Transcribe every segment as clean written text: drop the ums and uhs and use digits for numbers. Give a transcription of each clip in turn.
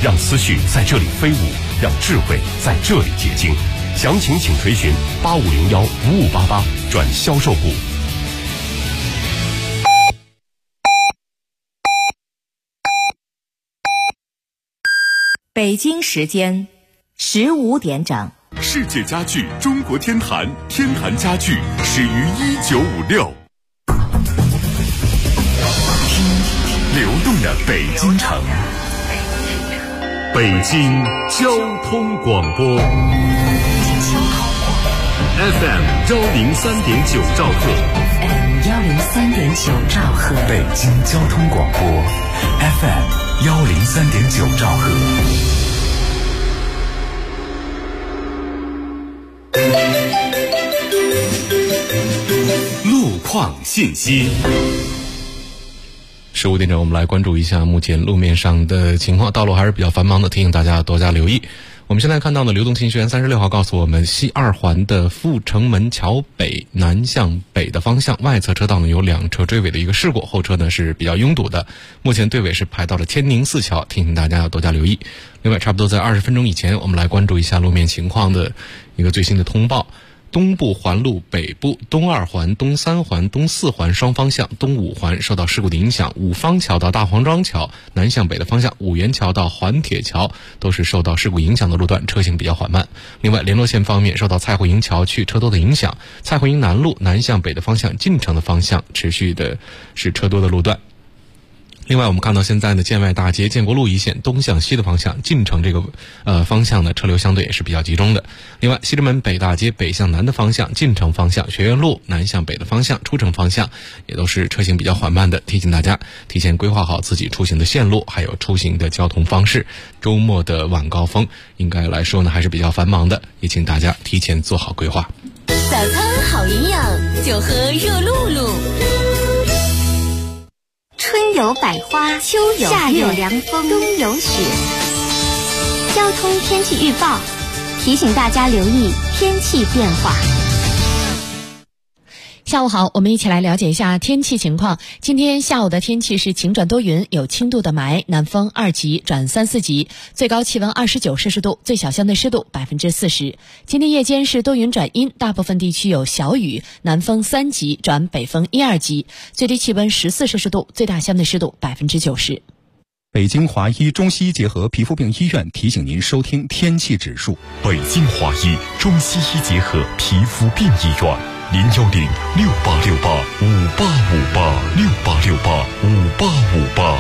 让思绪在这里飞舞，让智慧在这里结晶。详情请垂询8501-5588转销售部。 北京时间15点整。 世界家具中国天坛，天坛家具始于1956。流动的北京城，北京交通广播 FM 103.9兆赫， 103.9兆赫， 北京交通广播 FM 103.9兆赫。路况信息。 15点整，我们来关注一下目前路面上的情况。道路还是比较繁忙的，提醒大家多加留意。我们现在看到的流动信息源36号告诉我们，西二环的阜成门桥北南向北的方向外侧车道呢有2车追尾的一个事故，后车呢是比较拥堵的，目前队尾是排到了天宁4桥，提醒大家要多加留意。另外，差不多在20分钟以前，我们来关注一下路面情况的一个最新的通报。东部环路北部东2环、东3环、东4环双方向东5环受到事故的影响，五方桥到大黄庄桥南向北的方向，五元桥到环铁桥都是受到事故影响的路段，车行比较缓慢。另外，联络线方面受到蔡慧营桥去车多的影响，蔡慧营南路南向北的方向进城的方向持续的是车多的路段。另外，我们看到现在呢，建外大街建国路一线东向西的方向进城这个方向呢，车流相对也是比较集中的。另外，西直门北大街北向南的方向进城方向，学院路南向北的方向出城方向也都是车行比较缓慢的，提醒大家提前规划好自己出行的线路，还有出行的交通方式。周末的晚高峰应该来说呢还是比较繁忙的，也请大家提前做好规划。 早餐好营养，就喝热露露。 春有百花，秋有夏有凉风，冬有雪。交通天气预报提醒大家留意天气变化。 下午好，我们一起来了解一下天气情况。今天下午的天气是晴转多云，有轻度的霾，南风2级转3、4级，最高气温29摄氏度，最小相对湿度40%。今天夜间是多云转阴，大部分地区有小雨，南风3级转北风1、2级，最低气温14摄氏度，最大相对湿度90%。 北京华医中西医结合皮肤病医院提醒您收听天气指数。 北京华医中西医结合皮肤病医院，010-6868-5858，6868-5858。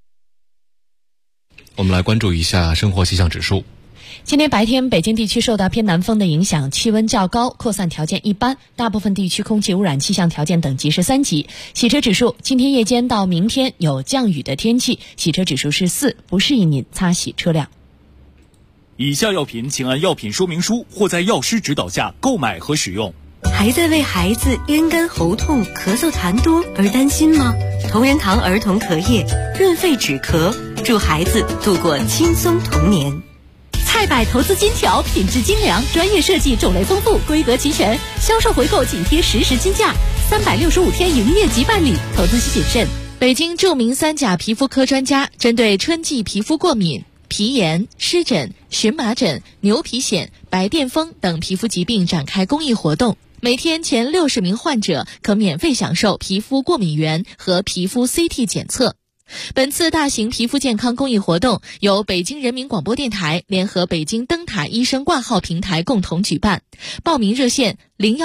我们来关注一下生活气象指数。 今天白天，北京地区受到偏南风的影响，气温较高，扩散条件一般，大部分地区空气污染气象条件等级是3级。洗车指数，今天夜间到明天有降雨的天气，洗车指数是4，不适宜您擦洗车辆。 以下药品请按药品说明书或在药师指导下购买和使用。 还在为孩子咽干喉痛、咳嗽痰多而担心吗？同仁堂儿童咳液润肺止咳，助孩子度过轻松童年。 菜百投资金条，品质精良，专业设计，种类丰富，规格齐全，销售回购紧贴实时金价，365天营业即办理，投资需谨慎。 北京著名3甲皮肤科专家针对春季皮肤过敏、皮炎、湿疹、荨麻疹、牛皮癣、白癜风等皮肤疾病展开公益活动，每天前60名患者可免费享受皮肤过敏原和皮肤 CT 检测。本次大型皮肤健康公益活动由北京人民广播电台联合北京灯塔医生挂号平台共同举办，报名热线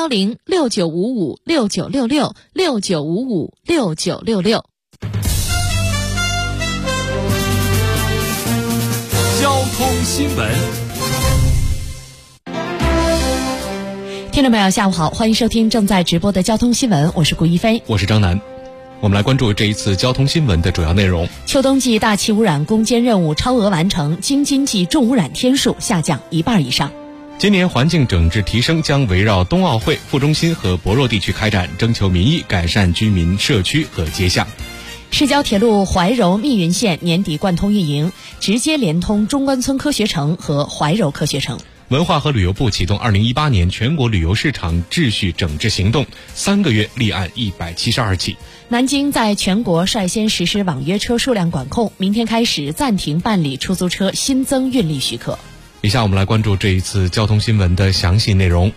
010-6955-6966，6955-6966。 交通新闻。 听众朋友下午好，欢迎收听正在直播的交通新闻，我是顾一飞， 我是张楠。我们来关注这一次交通新闻的主要内容。 秋冬季大气污染攻坚任务超额完成，京津冀重污染天数下降1半以上。 今年环境整治提升将围绕冬奥会、副中心和博若地区开展，征求民意，改善居民社区和街巷。 市郊铁路怀柔密云线年底贯通运营，直接连通中关村科学城和怀柔科学城。 文化和旅游部启动2018年全国旅游市场秩序整治行动，3个月立案172起。 南京在全国率先实施网约车数量管控，明天开始暂停办理出租车新增运力许可。 以下我们来关注这一次交通新闻的详细内容。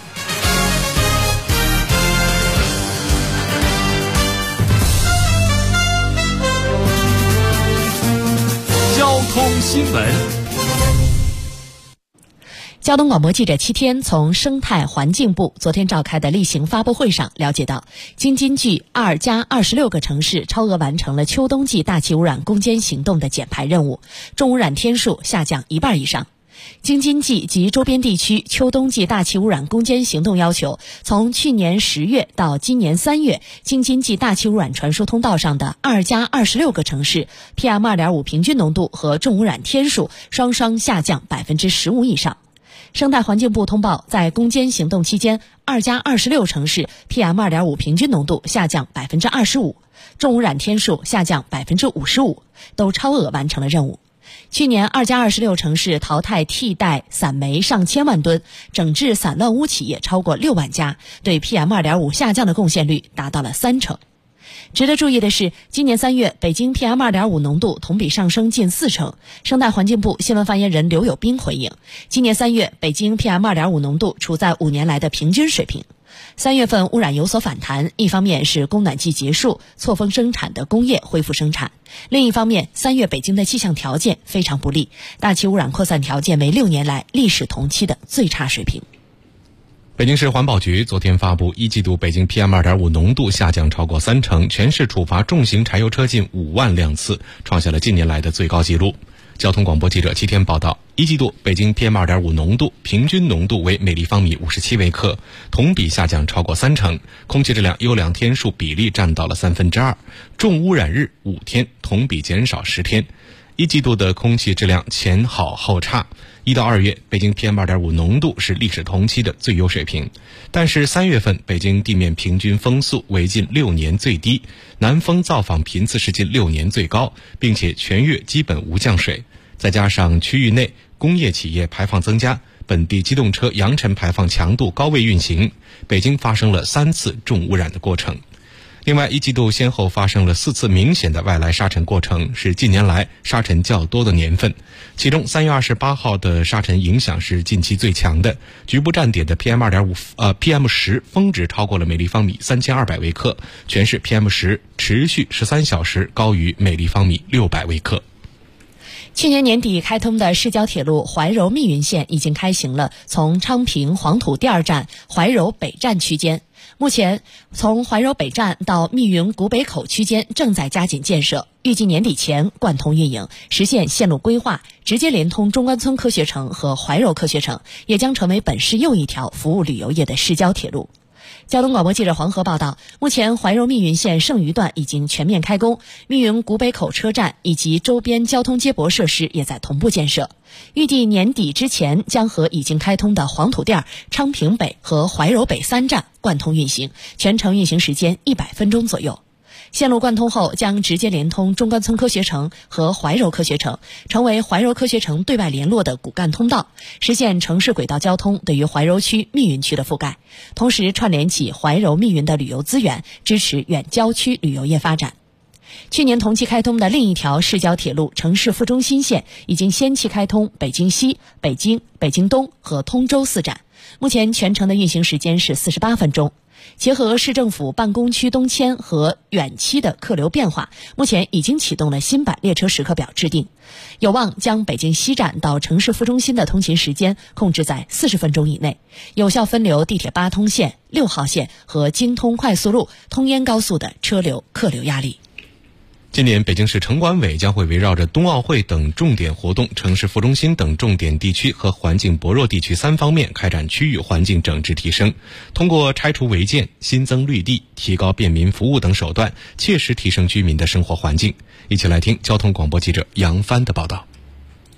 交通新闻。 交通广播记者7天从生态环境部昨天召开的例行发布会上了解到，京津冀2+26个城市超额完成了秋冬季大气污染攻坚行动的减排任务，重污染天数下降1半以上。京津冀及周边地区秋冬季大气污染攻坚行动要求，从去年10月到今年3月，京津冀大气污染传输通道上的2+26个城市 PM2.5 平均浓度和重污染天数双双下降15%以上。生态环境部通报，在攻坚行动期间，2+26城市 PM2.5 平均浓度下降25%，重污染天数下降55%，都超额完成了任务。去年2+26城市淘汰替代散煤上千万吨，整治散乱污企业超过6万家，对 PM2.5 下降的贡献率达到了30%。值得注意的是，今年3月，北京 PM2.5 浓度同比上升近40%。生态环境部新闻发言人刘友斌回应，今年3月，北京 PM2.5 浓度处在5年来的平均水平。3月份污染有所反弹，一方面是供暖季结束，错峰生产的工业恢复生产；另一方面，3月北京的气象条件非常不利，大气污染扩散条件为6年来历史同期的最差水平。 北京市环保局昨天发布一季度北京 PM2.5 浓度下降超过30%，全市处罚重型柴油车近5万辆次，创下了近年来的最高纪录。交通广播记者7天报道，一季度北京 PM2.5 浓度平均浓度为每立方米57微克，同比下降超过30%，空气质量优良天数比例占到了2/3，重污染日5天，同比减少10天。一季度的空气质量前好后差，1到2月北京 PM2.5 浓度是历史同期的最优水平，但是3月份北京地面平均风速为近6年最低，南风造访频次是近6年最高，并且全月基本无降水。再加上区域内工业企业排放增加，本地机动车扬尘排放强度高位运行，北京发生了3次重污染的过程。另外，一季度先后发生了4次明显的外来沙尘过程，是近年来沙尘较多的年份。其中3月28号的沙尘影响是近期最强的，局部站点的 PM10 峰值超过了每立方米3200微克，全市 PM10持续13小时高于每立方米600微克。 去年年底开通的市郊铁路怀柔密云线已经开行了从昌平黄土第2站怀柔北站区间。目前从怀柔北站到密云古北口区间正在加紧建设，预计年底前贯通运营，实现线路规划，直接连通中关村科学城和怀柔科学城，也将成为本市又一条服务旅游业的市郊铁路。交通广播记者黄河报道，目前怀柔密云线剩余段已经全面开工，密云古北口车站以及周边交通接驳设施也在同步建设，预计年底之前将和已经开通的黄土店、昌平北和怀柔北3站贯通运行，全程运行时间100分钟左右。线路贯通后将直接连通中关村科学城和怀柔科学城，成为怀柔科学城对外联络的骨干通道，实现城市轨道交通对于怀柔区、密云区的覆盖，同时串联起怀柔、密云的旅游资源，支持远郊区旅游业发展。去年同期开通的另一条市郊铁路城市副中心线已经先期开通北京西、北京、北京东和通州4站，目前全程的运行时间是48分钟。结合市政府办公区东迁和远期的客流变化，目前已经启动了新版列车时刻表制定，有望将北京西站到城市副中心的通勤时间控制在40分钟以内，有效分流地铁8通线、6号线和京通快速路、通燕高速的车流客流压力。 今年北京市城管委将会围绕着冬奥会等重点活动、城市副中心等重点地区和环境薄弱地区3方面开展区域环境整治提升，通过拆除违建、新增绿地、提高便民服务等手段，切实提升居民的生活环境。一起来听交通广播记者杨帆的报道。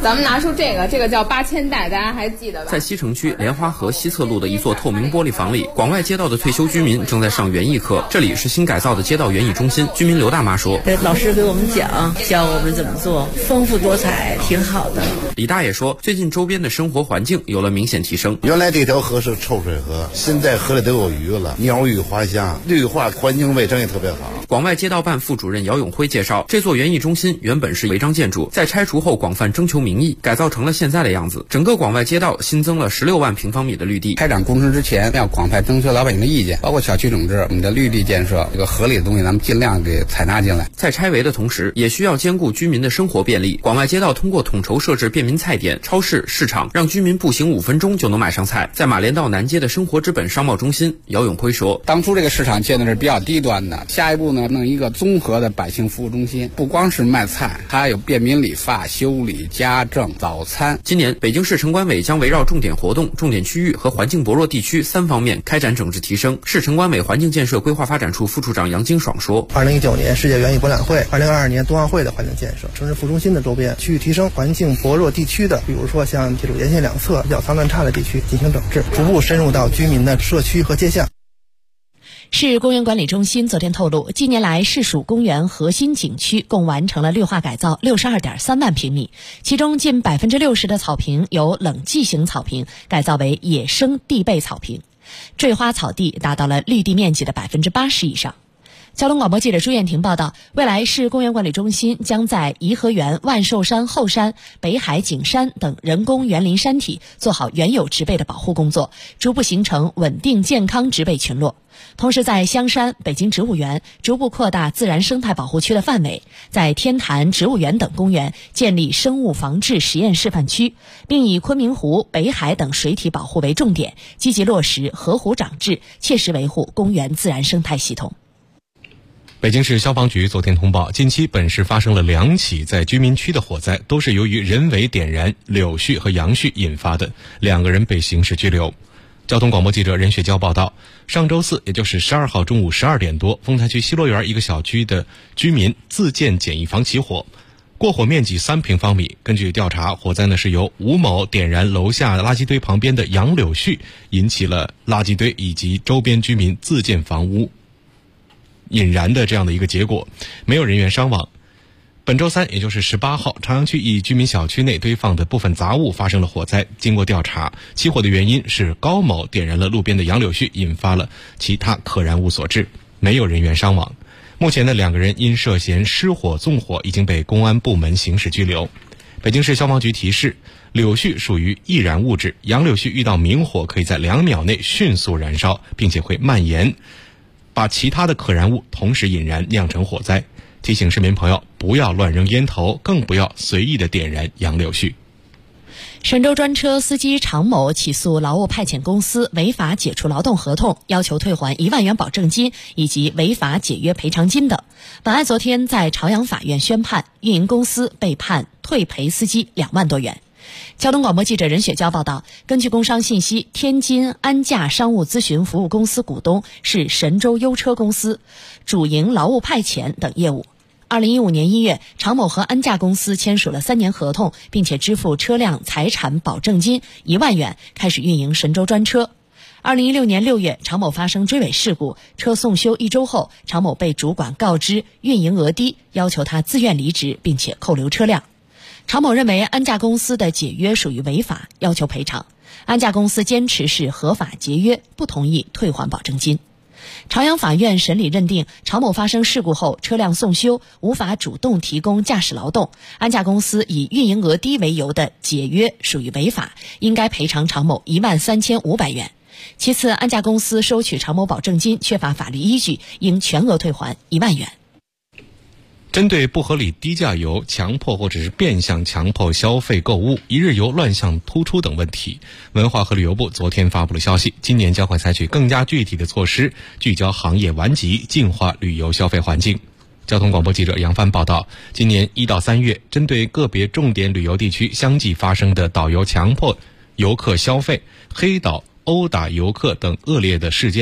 咱们拿出这个叫8000代，大家还记得吧？ 在西城区莲花河西侧路的一座透明玻璃房里，广外街道的退休居民正在上园艺课。这里是新改造的街道园艺中心。居民刘大妈说：“ 老师给我们教我们怎么做，丰富多彩，挺好的。” 李大爷说，最近周边的生活环境有了明显提升。 原来这条河是臭水河，现在河里都有鱼了，鸟语花香，绿化环境卫生也特别好。 广外街道办副主任姚永辉介绍，这座园艺中心原本是违章建筑，在拆除后广泛征求民意，改造成了现在的样子。整个广外街道新增了16万平方米的绿地。 开展工程之前要广泛征求老百姓的意见，包括小区整治、我们的绿地建设，这个合理的东西咱们尽量给采纳进来。 在拆围的同时，也需要兼顾居民的生活便利。广外街道通过统筹设置便民菜点、超市、市场，让居民步行5分钟就能买上菜。在马连道南街的生活之本商贸中心，姚永辉说， 当初这个市场建的是比较低端的，下一步呢弄一个综合的百姓服务中心，不光是卖菜，还有便民理发、修理、家政、早餐。 今年北京市城管委将围绕重点活动、重点区域和环境薄弱地区3方面开展整治提升。市城管委环境建设规划发展处副处长杨金爽说 ，2019年世界园艺博览会、2022年冬奥会的环境建设，城市副中心的周边区域提升，环境薄弱地区的，比如说像铁路沿线两侧比较脏乱差的地区进行整治，逐步深入到居民的社区和街巷。 市公园管理中心昨天透露，近年来市属公园核心景区共完成了绿化改造62.3万平米，其中近60%的草坪由冷季型草坪改造为野生地被草坪，坠花草地达到了绿地面积的80%以上。交通广播记者朱艳婷报道，未来市公园管理中心将在颐和园、万寿山后山、北海景山等人工园林山体做好原有植被的保护工作，逐步形成稳定健康植被群落。同时在香山、北京植物园逐步扩大自然生态保护区的范围，在天坛、植物园等公园建立生物防治实验示范区，并以昆明湖、北海等水体保护为重点，积极落实河湖长治，切实维护公园自然生态系统。 北京市消防局昨天通报，近期本市发生了2起在居民区的火灾，都是由于人为点燃柳絮和杨絮引发的，2个人被刑事拘留。交通广播记者任雪娇报道，上周四，也就是12号中午12点多，丰台区西罗园一个小区的居民自建简易房起火，过火面积3平方米。根据调查，火灾是由吴某点燃楼下垃圾堆旁边的杨柳絮，引起了垃圾堆以及周边居民自建房屋引燃的这样的一个结果，没有人员伤亡。本周三，也就是18号，朝阳区一居民小区内堆放的部分杂物发生了火灾。经过调查，起火的原因是高某点燃了路边的杨柳絮，引发了其他可燃物所致，没有人员伤亡。目前2个人因涉嫌失火纵火已经被公安部门刑事拘留。北京市消防局提示，柳絮属于易燃物质，杨柳絮遇到明火可以在2秒内迅速燃烧，并且会蔓延，把其他的可燃物同时引燃，酿成火灾。提醒市民朋友不要乱扔烟头，更不要随意的点燃杨柳絮。 神州专车司机常某起诉劳务派遣公司违法解除劳动合同，要求退还1万元保证金以及违法解约赔偿金等。本案昨天在朝阳法院宣判，运营公司被判退赔司机2万多元。交通广播记者任雪娇报道，根据工商信息，天津安驾商务咨询服务公司股东是神州优车公司，主营劳务派遣等业务。2015年1月，常某和安驾公司签署了3年合同，并且支付车辆财产保证金1万元，开始运营神州专车。2016年6月，常某发生追尾事故，车送修1周后，常某被主管告知运营额低，要求他自愿离职，并且扣留车辆。常某认为安驾公司的解约属于违法，要求赔偿。安驾公司坚持是合法节约，不同意退还保证金。朝阳法院审理认定，常某发生事故后车辆送修，无法主动提供驾驶劳动，安驾公司以运营额低为由的解约属于违法，应该赔偿常某13500元。其次，安驾公司收取常某保证金缺乏法律依据，应全额退还1万元。 针对不合理低价游、强迫或者是变相强迫消费购物、一日游乱象突出等问题，文化和旅游部昨天发布了消息，今年将会采取更加具体的措施，聚焦行业顽疾，净化旅游消费环境。交通广播记者杨帆报道，今年1到3月，针对个别重点旅游地区相继发生的导游强迫游客消费、黑导、殴打游客等恶劣的事件，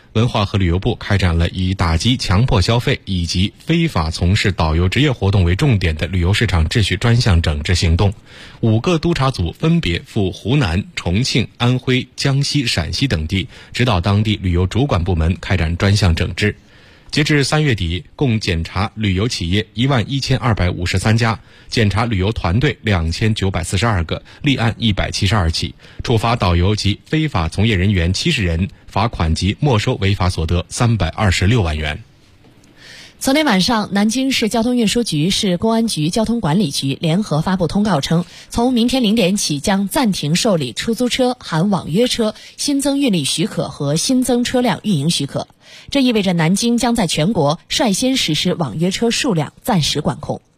文化和旅游部开展了以打击强迫消费以及非法从事导游职业活动为重点的旅游市场秩序专项整治行动。5个督查组分别赴湖南、重庆、安徽、江西、陕西等地，指导当地旅游主管部门开展专项整治。截至3月底，共检查旅游企业11253家，检查旅游团队2942个，立案172起，处罚导游及非法从业人员70人，罚款及没收违法所得326万元。 昨天晚上，南京市交通运输局、市公安局交通管理局联合发布通告称，从明天0点起将暂停受理出租车含网约车新增运力许可和新增车辆运营许可。这意味着南京将在全国率先实施网约车数量暂时管控。